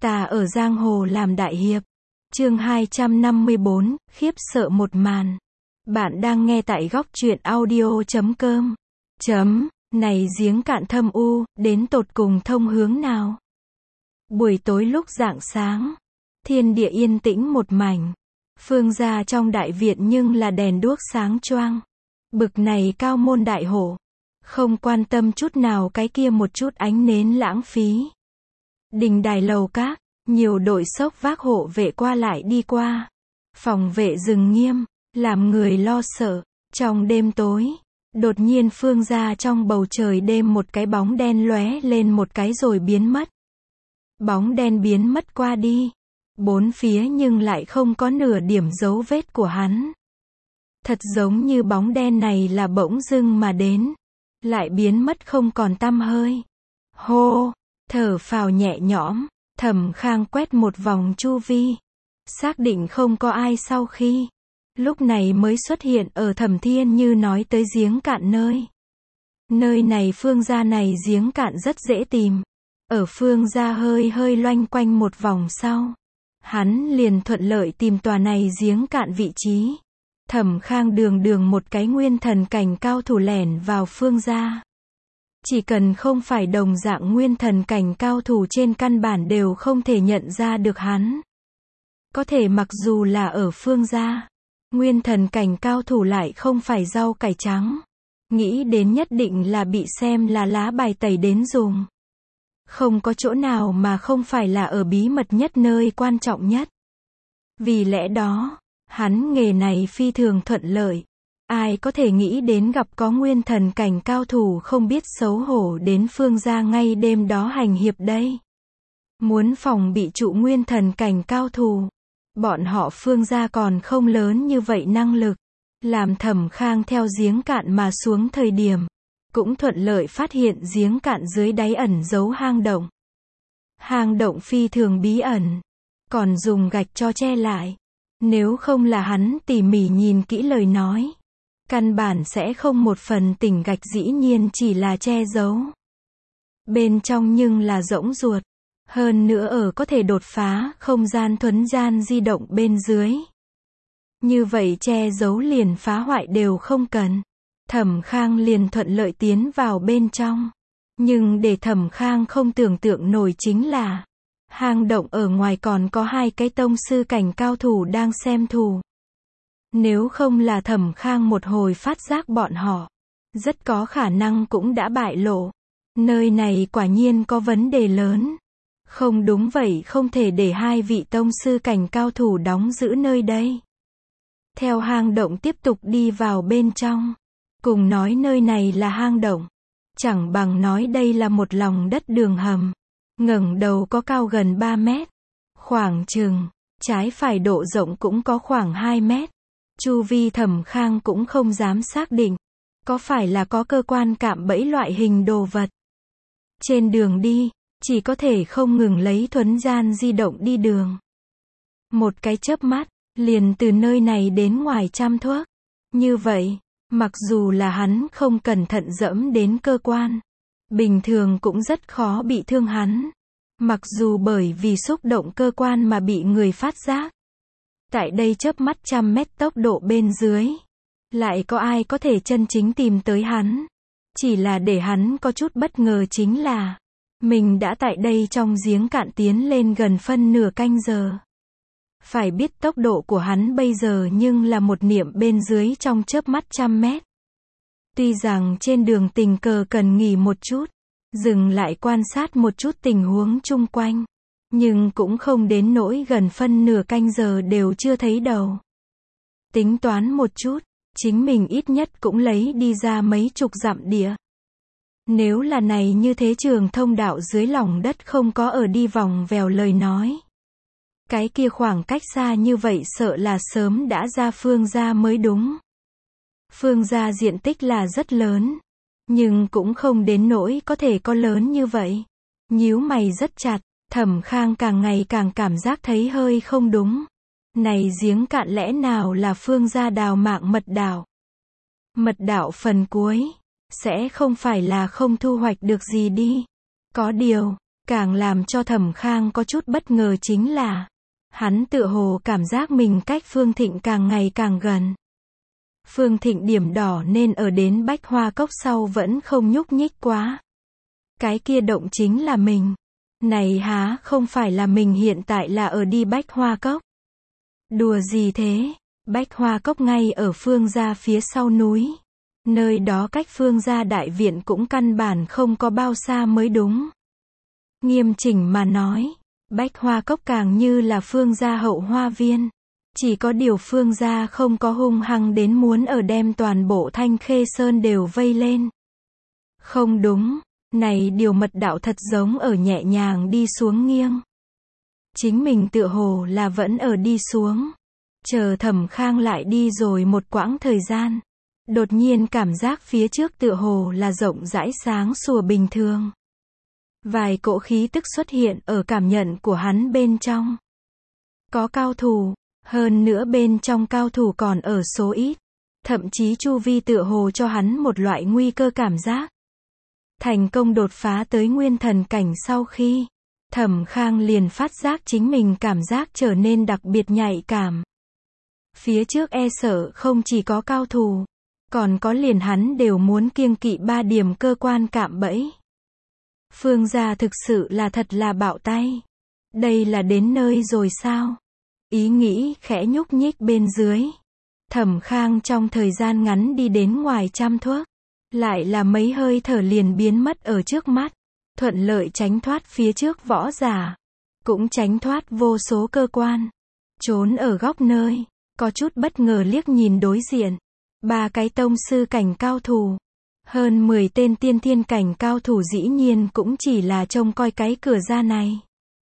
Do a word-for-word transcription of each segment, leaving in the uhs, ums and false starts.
Ta ở giang hồ làm đại hiệp. Chương hai trăm năm mươi bốn, khiếp sợ một màn. Bạn đang nghe tại góc truyện audio chấm com. Chấm, này giếng cạn thâm u, đến tột cùng thông hướng nào? Buổi tối lúc rạng sáng, thiên địa yên tĩnh một mảnh. Phương gia trong đại viện nhưng là đèn đuốc sáng choang. Bực này cao môn đại hổ, không quan tâm chút nào cái kia một chút ánh nến lãng phí. Đình đài lầu các, nhiều đội xốc vác hộ vệ qua lại đi qua. Phòng vệ rừng nghiêm, làm người lo sợ. Trong đêm tối, đột nhiên phương gia trong bầu trời đêm một cái bóng đen lóe lên một cái rồi biến mất. Bóng đen biến mất qua đi. Bốn phía nhưng lại không có nửa điểm dấu vết của hắn. Thật giống như bóng đen này là bỗng dưng mà đến, lại biến mất không còn tăm hơi. Hô, thở phào nhẹ nhõm, Thẩm Khang quét một vòng chu vi, xác định không có ai sau khi, lúc này mới xuất hiện ở Thẩm Thiên Như nói tới giếng cạn nơi. Nơi này phương gia này giếng cạn rất dễ tìm. Ở phương gia hơi hơi loanh quanh một vòng sau, hắn liền thuận lợi tìm tòa này giếng cạn vị trí. Thẩm Khang đường đường một cái nguyên thần cảnh cao thủ lẻn vào phương gia. Chỉ cần không phải đồng dạng nguyên thần cảnh cao thủ trên căn bản đều không thể nhận ra được hắn. Có thể mặc dù là ở phương gia, nguyên thần cảnh cao thủ lại không phải rau cải trắng. Nghĩ đến nhất định là bị xem là lá bài tẩy đến dùng. Không có chỗ nào mà không phải là ở bí mật nhất nơi quan trọng nhất. Vì lẽ đó, hắn nghề này phi thường thuận lợi. Ai có thể nghĩ đến gặp có nguyên thần cảnh cao thủ không biết xấu hổ đến phương gia ngay đêm đó hành hiệp đây. Muốn phòng bị trụ nguyên thần cảnh cao thủ, bọn họ phương gia còn không lớn như vậy năng lực. Làm Thẩm Khang theo giếng cạn mà xuống thời điểm, cũng thuận lợi phát hiện giếng cạn dưới đáy ẩn giấu hang động. Hang động phi thường bí ẩn, còn dùng gạch cho che lại. Nếu không là hắn tỉ mỉ nhìn kỹ lời nói, căn bản sẽ không một phần tỉnh gạch dĩ nhiên chỉ là che giấu. Bên trong nhưng là rỗng ruột. Hơn nữa ở có thể đột phá không gian thuấn gian di động bên dưới. Như vậy che giấu liền phá hoại đều không cần. Thẩm Khang liền thuận lợi tiến vào bên trong. Nhưng để Thẩm Khang không tưởng tượng nổi chính là, hang động ở ngoài còn có hai cái tông sư cảnh cao thủ đang xem thù. Nếu không là Thẩm Khang một hồi phát giác bọn họ, rất có khả năng cũng đã bại lộ. Nơi này quả nhiên có vấn đề lớn. Không đúng vậy không thể để hai vị tông sư cảnh cao thủ đóng giữ nơi đây. Theo hang động tiếp tục đi vào bên trong. Cùng nói nơi này là hang động, chẳng bằng nói đây là một lòng đất đường hầm. Ngẩng đầu có cao gần ba mét. Khoảng chừng, trái phải độ rộng cũng có khoảng hai mét. Chu vi Thẩm Khang cũng không dám xác định, có phải là có cơ quan cạm bẫy loại hình đồ vật. Trên đường đi, chỉ có thể không ngừng lấy thuấn gian di động đi đường. Một cái chớp mắt, liền từ nơi này đến ngoài trăm thước. Như vậy, mặc dù là hắn không cẩn thận dẫm đến cơ quan, bình thường cũng rất khó bị thương hắn. Mặc dù bởi vì xúc động cơ quan mà bị người phát giác. Tại đây chớp mắt trăm mét tốc độ bên dưới, lại có ai có thể chân chính tìm tới hắn. Chỉ là để hắn có chút bất ngờ chính là, mình đã tại đây trong giếng cạn tiến lên gần phân nửa canh giờ. Phải biết tốc độ của hắn bây giờ nhưng là một niệm bên dưới trong chớp mắt trăm mét. Tuy rằng trên đường tình cờ cần nghỉ một chút, dừng lại quan sát một chút tình huống chung quanh, nhưng cũng không đến nỗi gần phân nửa canh giờ đều chưa thấy đầu. Tính toán một chút, chính mình ít nhất cũng lấy đi ra mấy chục dặm địa. Nếu là này như thế trường thông đạo dưới lòng đất không có ở đi vòng vèo lời nói. Cái kia khoảng cách xa như vậy sợ là sớm đã ra phương gia mới đúng. Phương gia diện tích là rất lớn, nhưng cũng không đến nỗi có thể có lớn như vậy. Nhíu mày rất chặt, Thẩm Khang càng ngày càng cảm giác thấy hơi không đúng. Này giếng cạn lẽ nào là phương gia đào mạng mật đảo? Mật đảo phần cuối, sẽ không phải là không thu hoạch được gì đi. Có điều, Càng làm cho Thẩm Khang có chút bất ngờ chính là, hắn tựa hồ cảm giác mình cách Phương Thịnh càng ngày càng gần. Phương Thịnh điểm đỏ nên ở đến Bách Hoa Cốc sau vẫn không nhúc nhích quá. Cái kia động chính là mình. Này há không phải là mình hiện tại là ở đi Bách Hoa Cốc. Đùa gì thế? Bách Hoa Cốc ngay ở Phương gia phía sau núi. Nơi đó cách Phương gia đại viện cũng căn bản không có bao xa mới đúng. Nghiêm chỉnh mà nói, Bách Hoa Cốc càng như là Phương gia hậu hoa viên. Chỉ có điều Phương gia không có hung hăng đến muốn ở đem toàn bộ Thanh Khê Sơn đều vây lên. Không đúng, này điều mật đạo thật giống ở nhẹ nhàng đi xuống nghiêng. Chính mình tựa hồ là vẫn ở đi xuống. Chờ Thẩm Khang lại đi rồi một quãng thời gian. Đột nhiên cảm giác phía trước tựa hồ là rộng rãi sáng sủa bình thường. Vài cỗ khí tức xuất hiện ở cảm nhận của hắn bên trong. Có cao thủ, hơn nữa bên trong cao thủ còn ở số ít. Thậm chí chu vi tựa hồ cho hắn một loại nguy cơ cảm giác. Thành công đột phá tới nguyên thần cảnh sau khi, Thẩm Khang liền phát giác chính mình cảm giác trở nên đặc biệt nhạy cảm. Phía trước e sợ không chỉ có cao thủ, còn có liền hắn đều muốn kiêng kỵ ba điểm cơ quan cạm bẫy. Phương gia thực sự là thật là bạo tay. Đây là đến nơi rồi sao? Ý nghĩ khẽ nhúc nhích bên dưới. Thẩm Khang trong thời gian ngắn đi đến ngoài trăm thước. Lại là mấy hơi thở liền biến mất ở trước mắt. Thuận lợi tránh thoát phía trước võ giả. Cũng tránh thoát vô số cơ quan. Trốn ở góc nơi. Có chút bất ngờ liếc nhìn đối diện. Ba cái tông sư cảnh cao thủ. Hơn mười tên tiên thiên cảnh cao thủ dĩ nhiên cũng chỉ là trông coi cái cửa ra này.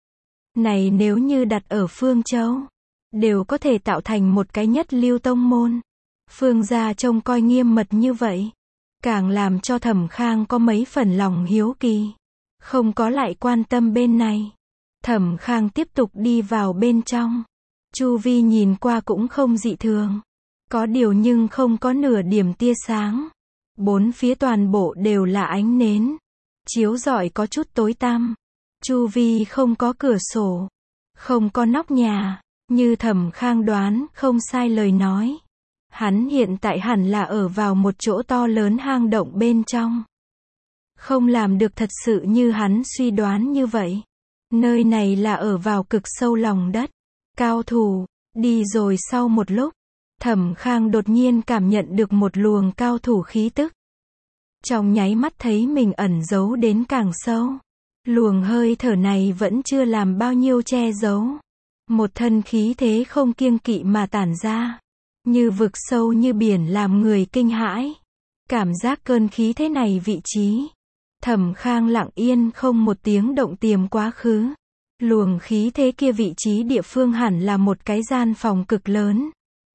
Này nếu như đặt ở Phương Châu, đều có thể tạo thành một cái nhất lưu tông môn. Phương gia trông coi nghiêm mật như vậy, càng làm cho Thẩm Khang có mấy phần lòng hiếu kỳ. Không có lại quan tâm bên này. Thẩm Khang tiếp tục đi vào bên trong. Chu vi nhìn qua cũng không dị thường. Có điều nhưng không có nửa điểm tia sáng. Bốn phía toàn bộ đều là ánh nến. Chiếu rọi có chút tối tăm. Chu vi không có cửa sổ. Không có nóc nhà. Như Thẩm Khang đoán không sai lời nói. Hắn hiện tại hẳn là ở vào một chỗ to lớn hang động bên trong. Không làm được thật sự như hắn suy đoán như vậy. Nơi này là ở vào cực sâu lòng đất. Cao thủ, đi rồi sau một lúc. Thẩm Khang đột nhiên cảm nhận được một luồng cao thủ khí tức. Trong nháy mắt thấy mình ẩn giấu đến càng sâu. Luồng hơi thở này vẫn chưa làm bao nhiêu che giấu. Một thân khí thế không kiêng kỵ mà tản ra. Như vực sâu như biển làm người kinh hãi. Cảm giác cơn khí thế này vị trí. Thẩm Khang lặng yên không một tiếng động tiềm quá khứ. Luồng khí thế kia vị trí địa phương hẳn là một cái gian phòng cực lớn.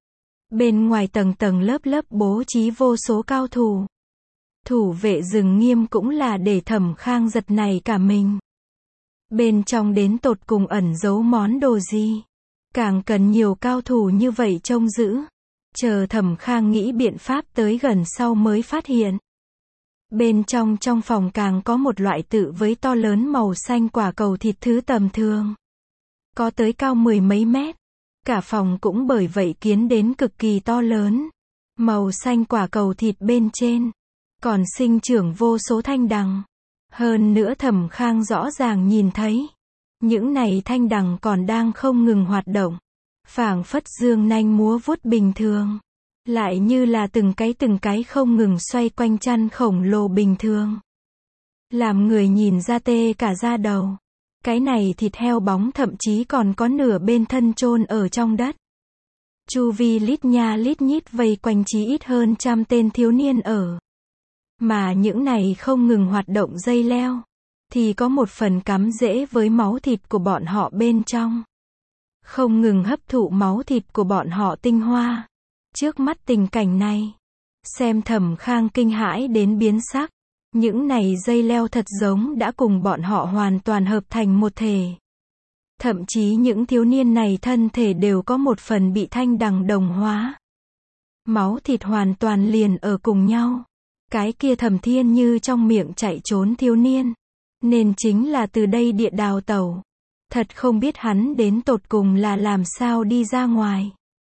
Bên ngoài tầng tầng lớp lớp bố trí vô số cao thủ. Thủ vệ rừng nghiêm cũng là để Thẩm Khang giật này cả mình. Bên trong đến tột cùng ẩn giấu món đồ gì? Càng cần nhiều cao thủ như vậy trông giữ. Chờ Thẩm Khang nghĩ biện pháp tới gần sau mới phát hiện. Bên trong trong phòng càng có một loại tự với to lớn màu xanh quả cầu thịt thứ tầm thường. Có tới cao mười mấy mét. Cả phòng cũng bởi vậy kiến đến cực kỳ to lớn. Màu xanh quả cầu thịt bên trên. Còn sinh trưởng vô số thanh đằng. Hơn nữa Thẩm Khang rõ ràng nhìn thấy. Những này thanh đằng còn đang không ngừng hoạt động. Phảng phất dương nanh múa vuốt bình thường. Lại như là từng cái từng cái không ngừng xoay quanh chăn khổng lồ bình thường. Làm người nhìn ra tê cả da đầu. Cái này thịt heo bóng thậm chí còn có nửa bên thân chôn ở trong đất. Chu vi lít nha lít nhít vây quanh chí ít hơn trăm tên thiếu niên ở. Mà những này không ngừng hoạt động dây leo. Thì có một phần cắm rễ với máu thịt của bọn họ bên trong. Không ngừng hấp thụ máu thịt của bọn họ tinh hoa. Trước mắt tình cảnh này. Xem Thẩm Khang kinh hãi đến biến sắc. Những này dây leo thật giống đã cùng bọn họ hoàn toàn hợp thành một thể. Thậm chí những thiếu niên này thân thể đều có một phần bị thanh đằng đồng hóa. Máu thịt hoàn toàn liền ở cùng nhau. Cái kia Thẩm Thiên Như trong miệng chạy trốn thiếu niên. Nên chính là từ đây địa đào tẩu. Thật không biết hắn đến tột cùng là làm sao đi ra ngoài.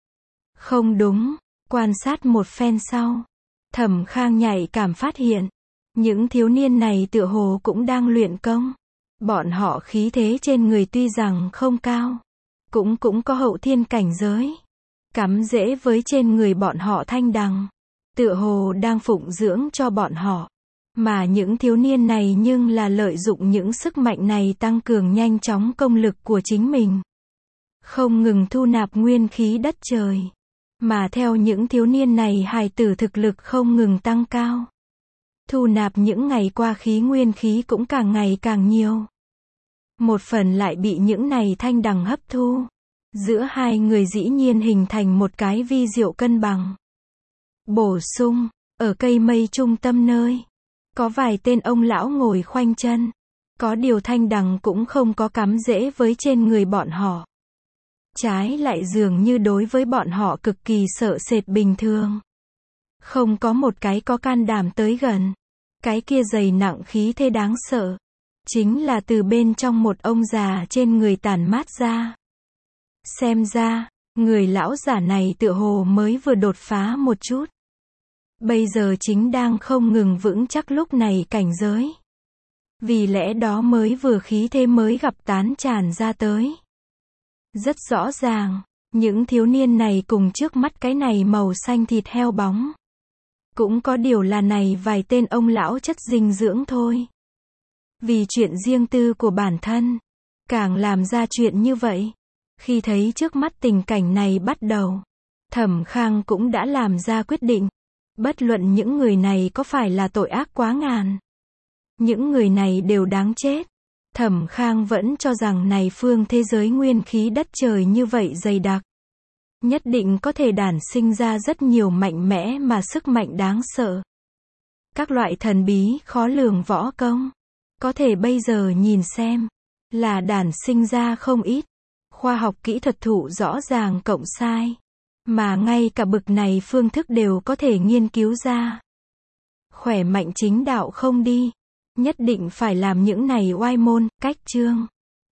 Không đúng, quan sát một phen sau, Thẩm Khang nhạy cảm phát hiện, những thiếu niên này tựa hồ cũng đang luyện công. Bọn họ khí thế trên người tuy rằng không cao, cũng cũng có hậu thiên cảnh giới. Cắm rễ với trên người bọn họ thanh đằng, tựa hồ đang phụng dưỡng cho bọn họ. Mà những thiếu niên này nhưng là lợi dụng những sức mạnh này tăng cường nhanh chóng công lực của chính mình. Không ngừng thu nạp nguyên khí đất trời. Mà theo những thiếu niên này hài tử thực lực không ngừng tăng cao. Thu nạp những ngày qua khí nguyên khí cũng càng ngày càng nhiều. Một phần lại bị những này thanh đằng hấp thu. Giữa hai người dĩ nhiên hình thành một cái vi diệu cân bằng. Bổ sung, ở cây mây trung tâm nơi, có vài tên ông lão ngồi khoanh chân. Có điều thanh đằng cũng không có cắm rễ với trên người bọn họ. Trái lại dường như đối với bọn họ cực kỳ sợ sệt bình thường. Không có một cái có can đảm tới gần. Cái kia dày nặng khí thế đáng sợ. Chính là từ bên trong một ông già trên người tản mát ra. Xem ra, người lão giả này tựa hồ mới vừa đột phá một chút. Bây giờ chính đang không ngừng vững chắc lúc này cảnh giới. Vì lẽ đó mới vừa khí thế mới gặp tán tràn ra tới. Rất rõ ràng, những thiếu niên này cùng trước mắt cái này màu xanh thịt heo bóng. Cũng có điều là này vài tên ông lão chất dinh dưỡng thôi. Vì chuyện riêng tư của bản thân, càng làm ra chuyện như vậy. Khi thấy trước mắt tình cảnh này bắt đầu, Thẩm Khang cũng đã làm ra quyết định. Bất luận những người này có phải là tội ác quá ngàn. Những người này đều đáng chết. Thẩm Khang vẫn cho rằng này phương thế giới nguyên khí đất trời như vậy dày đặc. Nhất định có thể đản sinh ra rất nhiều mạnh mẽ mà sức mạnh đáng sợ. Các loại thần bí khó lường võ công. Có thể bây giờ nhìn xem, là đản sinh ra không ít. Khoa học kỹ thuật thụ rõ ràng cộng sai. Mà ngay cả bực này phương thức đều có thể nghiên cứu ra. Khỏe mạnh chính đạo không đi. Nhất định phải làm những này oai môn, cách chương.